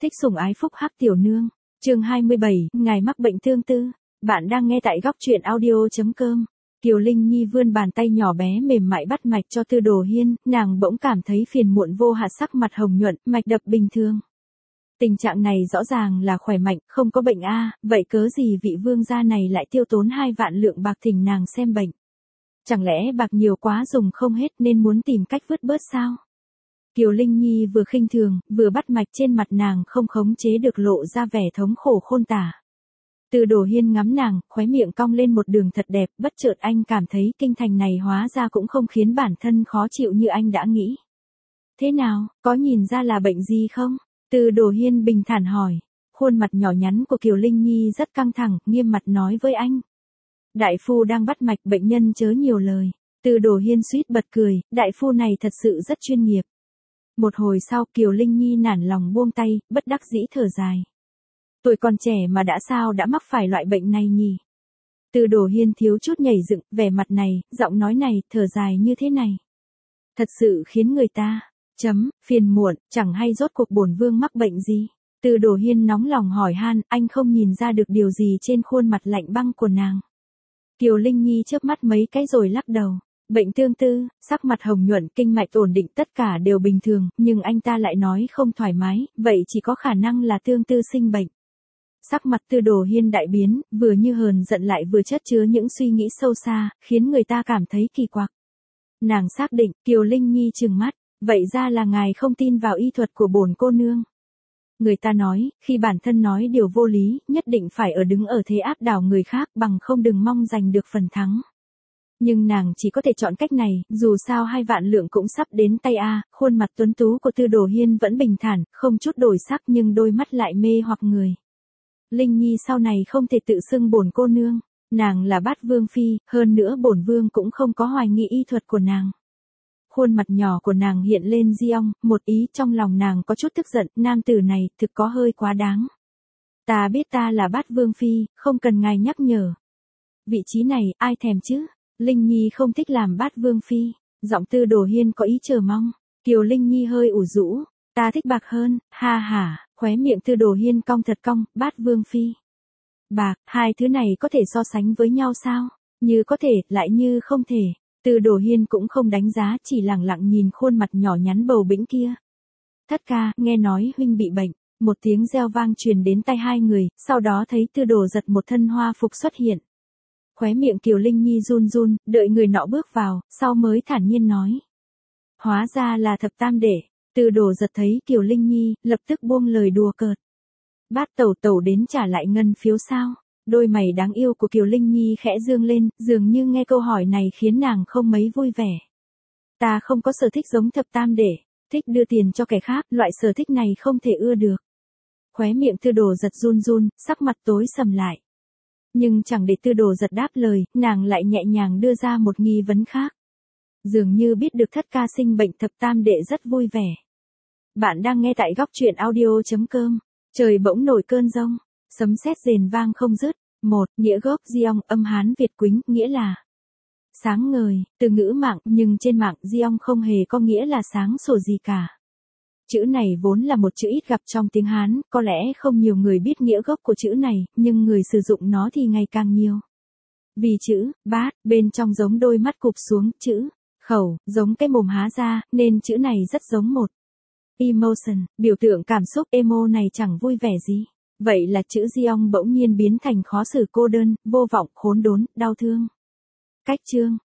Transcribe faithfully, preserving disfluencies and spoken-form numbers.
Thích sủng ái phúc hắc tiểu nương. Chương hai mươi bảy, ngài mắc bệnh tương tư. Bạn đang nghe tại góc truyện audio chấm com. Kiều Linh Nhi vươn bàn tay nhỏ bé mềm mại bắt mạch cho Tư Đồ Hiên, nàng bỗng cảm thấy phiền muộn vô hạn, sắc mặt hồng nhuận, mạch đập bình thường. Tình trạng này rõ ràng là khỏe mạnh, không có bệnh a, vậy cớ gì vị vương gia này lại tiêu tốn hai vạn lượng bạc thỉnh nàng xem bệnh? Chẳng lẽ bạc nhiều quá dùng không hết nên muốn tìm cách vứt bớt sao? Kiều Linh Nhi vừa khinh thường, vừa bắt mạch, trên mặt nàng không khống chế được lộ ra vẻ thống khổ khôn tả. Tư Đồ Hiên ngắm nàng, khóe miệng cong lên một đường thật đẹp, bất chợt anh cảm thấy kinh thành này hóa ra cũng không khiến bản thân khó chịu như anh đã nghĩ. Thế nào, có nhìn ra là bệnh gì không? Tư Đồ Hiên bình thản hỏi. Khuôn mặt nhỏ nhắn của Kiều Linh Nhi rất căng thẳng, nghiêm mặt nói với anh. Đại phu đang bắt mạch, bệnh nhân chớ nhiều lời. Tư Đồ Hiên suýt bật cười, đại phu này thật sự rất chuyên nghiệp. Một hồi sau Kiều Linh Nhi nản lòng buông tay, bất đắc dĩ thở dài. Tuổi còn trẻ mà đã sao đã mắc phải loại bệnh này nhỉ? Tư Đồ Hiên thiếu chút nhảy dựng, vẻ mặt này, giọng nói này, thở dài như thế này. Thật sự khiến người ta, chấm, phiền muộn, chẳng hay rốt cuộc bổn vương mắc bệnh gì. Tư Đồ Hiên nóng lòng hỏi han, anh không nhìn ra được điều gì trên khuôn mặt lạnh băng của nàng. Kiều Linh Nhi chớp mắt mấy cái rồi lắc đầu. Bệnh tương tư, sắc mặt hồng nhuận, kinh mạch ổn định, tất cả đều bình thường, nhưng anh ta lại nói không thoải mái, vậy chỉ có khả năng là tương tư sinh bệnh. Sắc mặt Tư Đồ Hiên đại biến, vừa như hờn giận lại vừa chất chứa những suy nghĩ sâu xa, khiến người ta cảm thấy kỳ quặc. Nàng xác định, Kiều Linh Nhi trừng mắt, vậy ra là ngài không tin vào y thuật của bổn cô nương. Người ta nói, khi bản thân nói điều vô lý, nhất định phải ở đứng ở thế áp đảo người khác, bằng không đừng mong giành được phần thắng. Nhưng nàng chỉ có thể chọn cách này, dù sao hai vạn lượng cũng sắp đến tay a. Khuôn mặt tuấn tú của Tư Đồ Hiên vẫn bình thản, không chút đổi sắc, nhưng đôi mắt lại mê hoặc người. Linh Nhi sau này không thể tự xưng bổn cô nương, nàng là Bát Vương phi, hơn nữa bổn vương cũng không có hoài nghi y thuật của nàng. Khuôn mặt nhỏ của nàng hiện lên di ong, một ý trong lòng nàng có chút tức giận, nam tử này thực có hơi quá đáng. Ta biết ta là Bát Vương phi, không cần ngài nhắc nhở. Vị trí này, ai thèm chứ? Linh Nhi không thích làm Bát Vương phi. Giọng Tư Đồ Hiên có ý chờ mong. Kiều Linh Nhi hơi ủ rũ. Ta thích bạc hơn, ha ha. Khóe miệng Tư Đồ Hiên cong thật cong, Bát Vương phi. Bạc, hai thứ này có thể so sánh với nhau sao? Như có thể, lại như không thể. Tư Đồ Hiên cũng không đánh giá, chỉ lặng lặng nhìn khuôn mặt nhỏ nhắn bầu bĩnh kia. Thất ca, nghe nói huynh bị bệnh. Một tiếng reo vang truyền đến tai hai người, sau đó thấy Tư Đồ Giật một thân hoa phục xuất hiện. Khóe miệng Kiều Linh Nhi run run, đợi người nọ bước vào, sau mới thản nhiên nói. Hóa ra là thập tam đệ. Tư Đồ Giật thấy Kiều Linh Nhi, lập tức buông lời đùa cợt. Bát tẩu tẩu đến trả lại ngân phiếu sao? Đôi mày đáng yêu của Kiều Linh Nhi khẽ dương lên, dường như nghe câu hỏi này khiến nàng không mấy vui vẻ. Ta không có sở thích giống thập tam đệ, thích đưa tiền cho kẻ khác, loại sở thích này không thể ưa được. Khóe miệng Tư Đồ Giật run run, sắc mặt tối sầm lại. Nhưng chẳng để Tư Đồ Giật đáp lời, nàng lại nhẹ nhàng đưa ra một nghi vấn khác. Dường như biết được thất ca sinh bệnh, thập tam đệ rất vui vẻ. Bạn đang nghe tại góc truyện audio chấm com. Trời bỗng nổi cơn giông, sấm sét rền vang không dứt. Một, nghĩa gốc Giong, âm Hán Việt Quýnh, nghĩa là sáng ngời, từ ngữ mạng, nhưng trên mạng Giong không hề có nghĩa là sáng sủa gì cả. Chữ này vốn là một chữ ít gặp trong tiếng Hán, có lẽ không nhiều người biết nghĩa gốc của chữ này, nhưng người sử dụng nó thì ngày càng nhiều. Vì chữ bát bên trong giống đôi mắt cụp xuống, chữ khẩu giống cái mồm há ra, nên chữ này rất giống một emotion, biểu tượng cảm xúc. Emo này chẳng vui vẻ gì. Vậy là chữ Giong bỗng nhiên biến thành khó xử, cô đơn, vô vọng, khốn đốn, đau thương. Cách chương